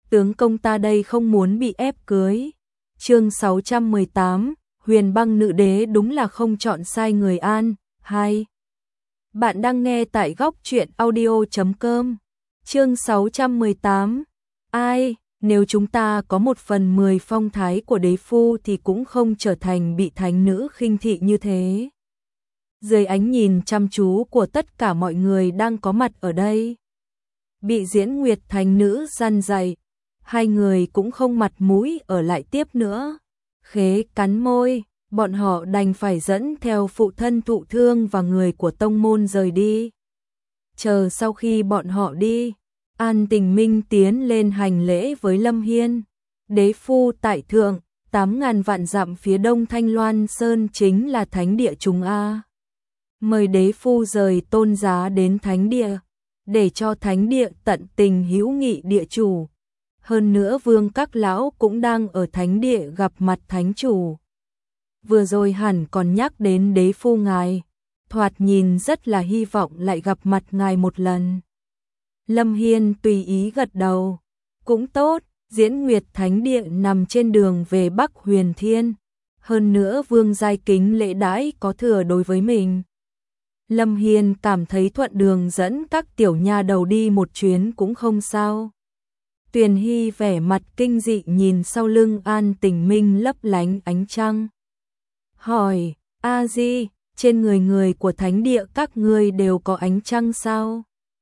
tướng công ta đây không muốn bị ép cưới. Chương 618, Huyền Băng Nữ Đế đúng là không chọn sai người an. 2. Bạn đang nghe tại góc truyện audio.com. Chương 618. Ai, nếu chúng ta có 1/10 phong thái của đế phu thì cũng không trở thành bị thánh nữ khinh thị như thế. Dưới ánh nhìn chăm chú của tất cả mọi người đang có mặt ở đây, bị Diễn Nguyệt thánh nữ răn dạy, hai người cũng không mặt mũi ở lại tiếp nữa. Khế cắn môi, bọn họ đành phải dẫn theo phụ thân thụ thương và người của tông môn rời đi. Chờ sau khi bọn họ đi, An Tình Minh tiến lên hành lễ với Lâm Hiên. Đế phu tại thượng, 8.000 vạn dặm phía đông Thanh Loan Sơn chính là thánh địa chúng a. Mời đế phu rời tôn giá đến thánh địa, để cho thánh địa tận tình hữu nghị địa chủ. Hơn nữa vương các lão cũng đang ở thánh địa gặp mặt thánh chủ. Vừa rồi hẳn còn nhắc đến đế phu ngài, thoạt nhìn rất là hy vọng lại gặp mặt ngài một lần. Lâm Hiên tùy ý gật đầu. Cũng tốt, Diễn Nguyệt thánh địa nằm trên đường về Bắc Huyền Thiên. Hơn nữa vương giai kính lễ đãi có thừa đối với mình. Lâm Hiên cảm thấy thuận đường dẫn các tiểu nha đầu đi một chuyến cũng không sao. Tuyền Hy vẻ mặt kinh dị nhìn sau lưng An Tình Minh lấp lánh ánh trăng. Hỏi, A Di, trên người của thánh địa các ngươi đều có ánh trăng sao?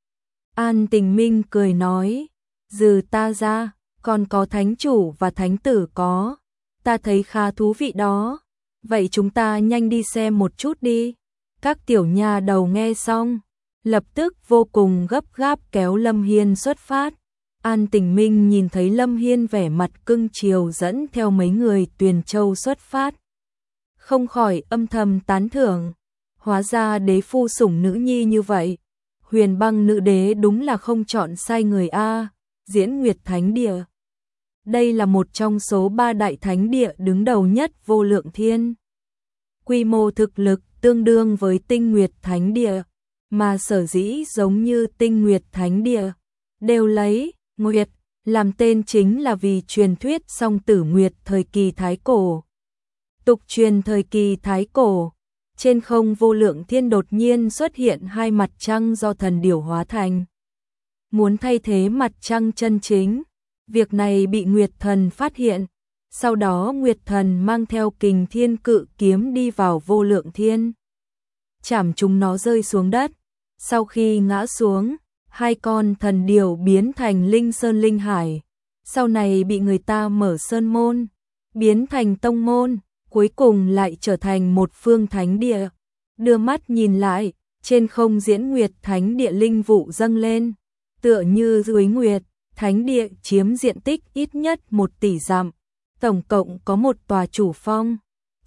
An Tình Minh cười nói, trừ ta ra, còn có thánh chủ và thánh tử có. Ta thấy khá thú vị đó. Vậy chúng ta nhanh đi xem một chút đi. Các tiểu nha đầu nghe xong, lập tức vô cùng gấp gáp kéo Lâm Hiên xuất phát. An Tình Minh nhìn thấy Lâm Hiên vẻ mặt cưng chiều dẫn theo mấy người Tuyền Châu xuất phát, không khỏi âm thầm tán thưởng. Hóa ra đế phu sủng nữ nhi như vậy. Huyền Băng Nữ Đế đúng là không chọn sai người a. Diễn Nguyệt thánh địa, đây là một trong số 3 đại thánh địa đứng đầu nhất Vô Lượng Thiên. Quy mô thực lực tương đương với Tinh Nguyệt thánh địa, mà sở dĩ giống như Tinh Nguyệt thánh địa, đều lấy Nguyệt làm tên chính là vì truyền thuyết song tử Nguyệt thời kỳ Thái Cổ. Tục truyền thời kỳ Thái Cổ, trên không Vô Lượng Thiên đột nhiên xuất hiện 2 mặt trăng do thần điểu hóa thành. Muốn thay thế mặt trăng chân chính, việc này bị Nguyệt Thần phát hiện. Sau đó Nguyệt Thần mang theo Kình Thiên Cự kiếm đi vào Vô Lượng Thiên, chảm chúng nó rơi xuống đất. Sau khi ngã xuống, 2 con thần điểu biến thành Linh Sơn Linh Hải. Sau này bị người ta mở sơn môn, biến thành tông môn, cuối cùng lại trở thành một phương thánh địa. Đưa mắt nhìn lại, trên không Diễn Nguyệt thánh địa linh vụ dâng lên, tựa như dưới Nguyệt thánh địa chiếm diện tích ít nhất 1 tỷ dặm. Tổng cộng có một tòa chủ phong,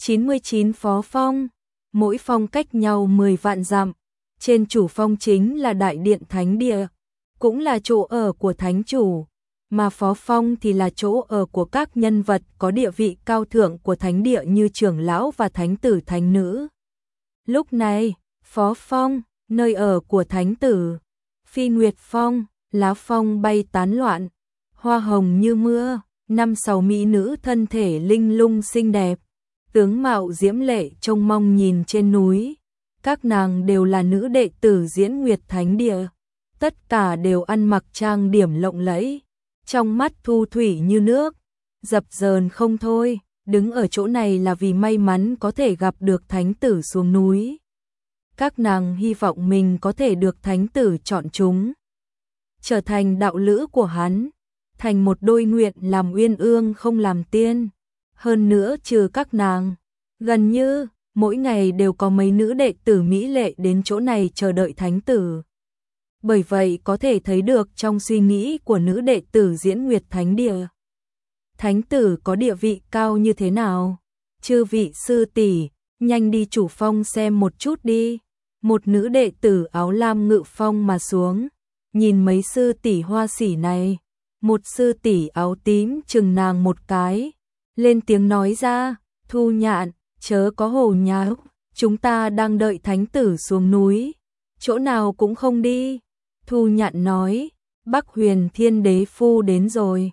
99 phó phong, mỗi phong cách nhau 10 vạn dặm. Trên chủ phong chính là đại điện thánh địa, cũng là chỗ ở của thánh chủ, mà phó phong thì là chỗ ở của các nhân vật có địa vị cao thượng của thánh địa như trưởng lão và thánh tử thánh nữ. Lúc này, phó phong, nơi ở của thánh tử, Phi Nguyệt phong, lá phong bay tán loạn, hoa hồng như mưa. 5-6 mỹ nữ thân thể linh lung xinh đẹp, tướng mạo diễm lệ trông mong nhìn trên núi. Các nàng đều là nữ đệ tử Diễn Nguyệt thánh địa, tất cả đều ăn mặc trang điểm lộng lẫy, trong mắt thu thủy như nước, dập dờn không thôi. Đứng ở chỗ này là vì may mắn có thể gặp được thánh tử xuống núi. Các nàng hy vọng mình có thể được thánh tử chọn chúng, trở thành đạo lữ của hắn, thành một đôi nguyện làm uyên ương không làm tiên. Hơn nữa trừ các nàng, gần như mỗi ngày đều có mấy nữ đệ tử mỹ lệ đến chỗ này chờ đợi thánh tử. Bởi vậy có thể thấy được trong suy nghĩ của nữ đệ tử Diễn Nguyệt thánh địa, thánh tử có địa vị cao như thế nào. Chư vị sư tỷ, nhanh đi chủ phong xem một chút đi. Một nữ đệ tử áo lam ngự phong mà xuống, nhìn mấy sư tỷ hoa sỉ này. Một sư tỷ áo tím chừng nàng một cái, lên tiếng nói ra, Thu Nhạn, chớ có hồ nháo, chúng ta đang đợi thánh tử xuống núi, chỗ nào cũng không đi. Thu Nhạn nói, Bắc Huyền Thiên đế phu đến rồi.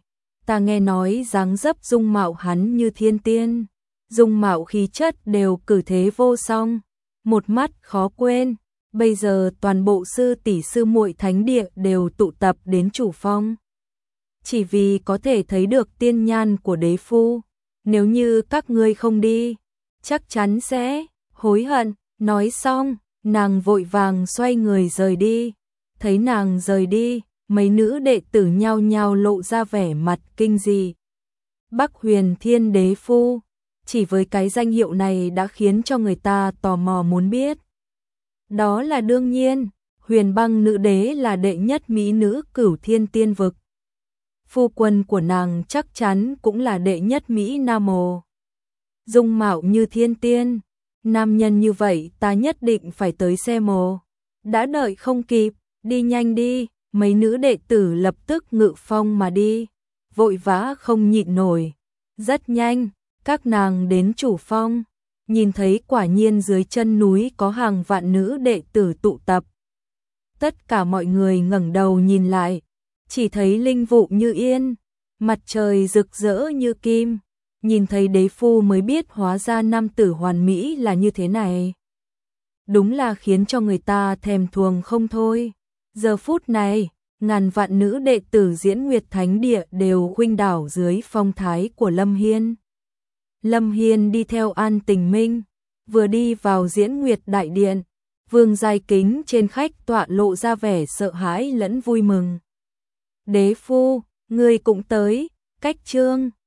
ta nghe nói dáng dấp dung mạo hắn như thiên tiên, dung mạo khí chất đều cử thế vô song, một mắt khó quên. Bây giờ toàn bộ sư tỷ sư muội thánh địa đều tụ tập đến Chủ Phong, chỉ vì có thể thấy được tiên nhan của đế phu. Nếu như các ngươi không đi, chắc chắn sẽ hối hận. Nói xong, nàng vội vàng xoay người rời đi. Thấy nàng rời đi, mấy nữ đệ tử nhao nhao lộ ra vẻ mặt kinh dị. Bắc Huyền Thiên Đế Phu, chỉ với cái danh hiệu này đã khiến cho người ta tò mò muốn biết. Đó là đương nhiên, Huyền Băng Nữ Đế là đệ nhất mỹ nữ Cửu Thiên Tiên vực. Phu quân của nàng chắc chắn cũng là đệ nhất mỹ nam mồ. Dung mạo như thiên tiên, nam nhân như vậy ta nhất định phải tới xem mồ. Đã đợi không kịp, đi nhanh đi. Mấy nữ đệ tử lập tức ngự phong mà đi, vội vã không nhịn nổi. Rất nhanh, các nàng đến Chủ Phong, nhìn thấy quả nhiên dưới chân núi có hàng vạn nữ đệ tử tụ tập. Tất cả mọi người ngẩng đầu nhìn lại, chỉ thấy linh vụ như yên, mặt trời rực rỡ như kim. Nhìn thấy đế phu mới biết hóa ra nam tử hoàn mỹ là như thế này. Đúng là khiến cho người ta thèm thuồng không thôi. Giờ phút này, ngàn vạn nữ đệ tử Diễn Nguyệt Thánh Địa đều khuynh đảo dưới phong thái của Lâm Hiên. Lâm Hiên đi theo An Tình Minh, vừa đi vào Diễn Nguyệt Đại Điện, Vương Giai Kính trên khách tọa lộ ra vẻ sợ hãi lẫn vui mừng. Đế phu, ngươi cũng tới, cách trương,